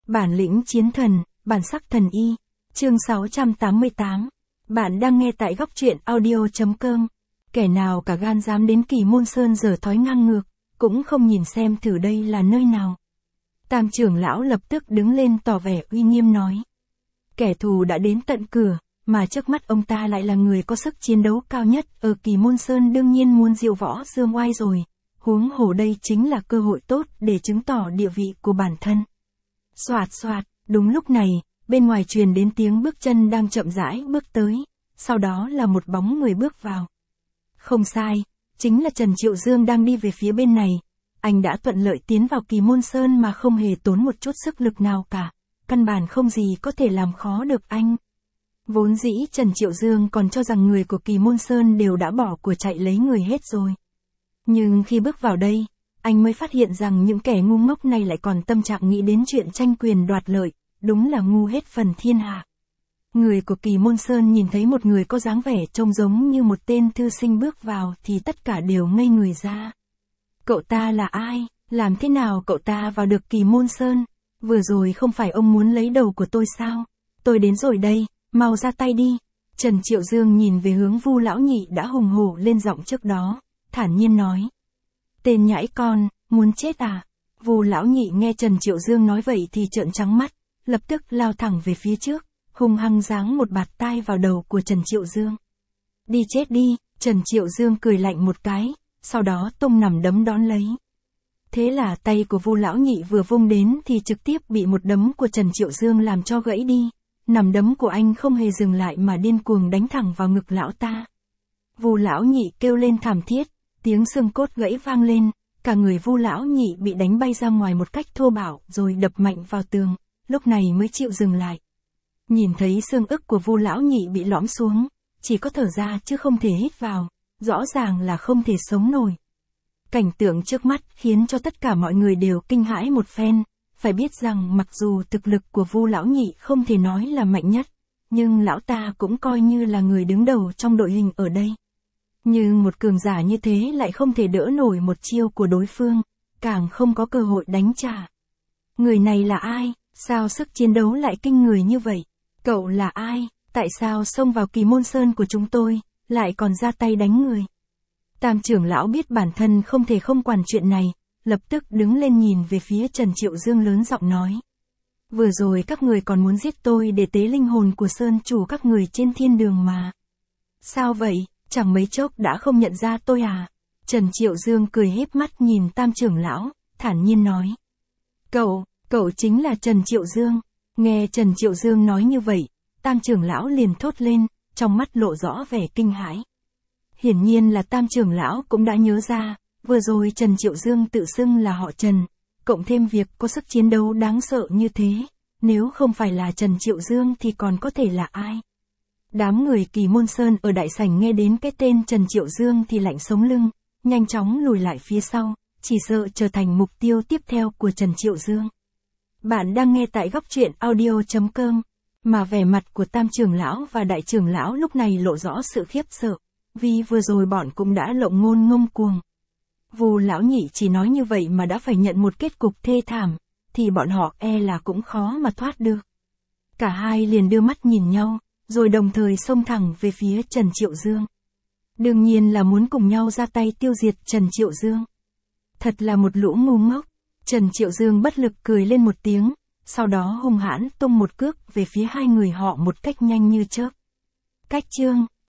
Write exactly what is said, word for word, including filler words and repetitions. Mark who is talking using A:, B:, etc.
A: Bản lĩnh chiến thần, bản sắc thần y. Chương sáu trăm tám mươi tám. Bạn đang nghe tại góc truyện audio chấm com. Kẻ nào cả gan dám đến Kỳ Môn Sơn giở thói ngang ngược, cũng không nhìn xem thử đây là nơi nào. Tam trưởng lão lập tức đứng lên tỏ vẻ uy nghiêm nói. Kẻ thù đã đến tận cửa, mà trước mắt ông ta lại là người có sức chiến đấu cao nhất ở Kỳ Môn Sơn, đương nhiên muốn diệu võ dương oai rồi. Huống hồ đây chính là cơ hội tốt để chứng tỏ địa vị của bản thân. Xoạt xoạt, đúng lúc này, bên ngoài truyền đến tiếng bước chân đang chậm rãi bước tới, sau đó là một bóng người bước vào. Không sai, chính là Trần Triệu Dương đang đi về phía bên này. Anh đã thuận lợi tiến vào Kỳ Môn Sơn mà không hề tốn một chút sức lực nào cả, căn bản không gì có thể làm khó được anh. Vốn dĩ Trần Triệu Dương còn cho rằng người của Kỳ Môn Sơn đều đã bỏ của chạy lấy người hết rồi. Nhưng khi bước vào đây, anh mới phát hiện rằng những kẻ ngu ngốc này lại còn tâm trạng nghĩ đến chuyện tranh quyền đoạt lợi, đúng là ngu hết phần thiên hạ. Người của Kỳ Môn Sơn nhìn thấy một người có dáng vẻ trông giống như một tên thư sinh bước vào thì tất cả đều ngây người ra. Cậu ta là ai? Làm thế nào cậu ta vào được Kỳ Môn Sơn? Vừa rồi không phải ông muốn lấy đầu của tôi sao? Tôi đến rồi đây, mau ra tay đi. Trần Triệu Dương nhìn về hướng Vu lão nhị đã hùng hổ lên giọng trước đó, thản nhiên nói. Tên nhãi con, muốn chết à? Vu lão nhị nghe Trần Triệu Dương nói vậy thì trợn trắng mắt, lập tức lao thẳng về phía trước, hung hăng giáng một bạt tai vào đầu của Trần Triệu Dương. Đi chết đi, Trần Triệu Dương cười lạnh một cái, sau đó tung nằm đấm đón lấy. Thế là tay của Vu lão nhị vừa vung đến thì trực tiếp bị một đấm của Trần Triệu Dương làm cho gãy đi. Nằm đấm của anh không hề dừng lại mà điên cuồng đánh thẳng vào ngực lão ta. Vu lão nhị kêu lên thảm thiết, tiếng xương cốt gãy vang lên, cả người Vu lão nhị bị đánh bay ra ngoài một cách thô bạo rồi đập mạnh vào tường, lúc này mới chịu dừng lại. Nhìn thấy xương ức của Vu lão nhị bị lõm xuống, chỉ có thở ra chứ không thể hít vào, rõ ràng là không thể sống nổi. Cảnh tượng trước mắt khiến cho tất cả mọi người đều kinh hãi một phen, phải biết rằng mặc dù thực lực của Vu lão nhị không thể nói là mạnh nhất, nhưng lão ta cũng coi như là người đứng đầu trong đội hình ở đây. Nhưng một cường giả như thế lại không thể đỡ nổi một chiêu của đối phương, càng không có cơ hội đánh trả. Người này là ai? Sao sức chiến đấu lại kinh người như vậy? Cậu là ai? Tại sao xông vào Kỳ Môn Sơn của chúng tôi, lại còn ra tay đánh người? Tam trưởng lão biết bản thân không thể không quản chuyện này, lập tức đứng lên nhìn về phía Trần Triệu Dương lớn giọng nói. Vừa rồi các người còn muốn giết tôi để tế linh hồn của Sơn chủ các người trên thiên đường mà. Sao vậy, chẳng mấy chốc đã không nhận ra tôi à? Trần Triệu Dương cười híp mắt nhìn Tam trưởng lão, thản nhiên nói. Cậu, cậu chính là Trần Triệu Dương. Nghe Trần Triệu Dương nói như vậy, Tam trưởng lão liền thốt lên, trong mắt lộ rõ vẻ kinh hãi. Hiển nhiên là Tam trưởng lão cũng đã nhớ ra, vừa rồi Trần Triệu Dương tự xưng là họ Trần, cộng thêm việc có sức chiến đấu đáng sợ như thế, nếu không phải là Trần Triệu Dương thì còn có thể là ai? Đám người Kỳ Môn Sơn ở đại sảnh nghe đến cái tên Trần Triệu Dương thì lạnh sống lưng, nhanh chóng lùi lại phía sau, chỉ sợ trở thành mục tiêu tiếp theo của Trần Triệu Dương. Bạn đang nghe tại góc truyện audio chấm com, mà vẻ mặt của Tam trưởng lão và Đại trưởng lão lúc này lộ rõ sự khiếp sợ, vì vừa rồi bọn cũng đã lộng ngôn ngông cuồng. Vu lão nhị chỉ nói như vậy mà đã phải nhận một kết cục thê thảm, thì bọn họ e là cũng khó mà thoát được. Cả hai liền đưa mắt nhìn nhau, rồi đồng thời xông thẳng về phía Trần Triệu Dương. Đương nhiên là muốn cùng nhau ra tay tiêu diệt Trần Triệu Dương. Thật là một lũ ngu ngốc. Trần Triệu Dương bất lực cười lên một tiếng, sau đó hung hãn tung một cước về phía hai người họ một cách nhanh như chớp. Cách chương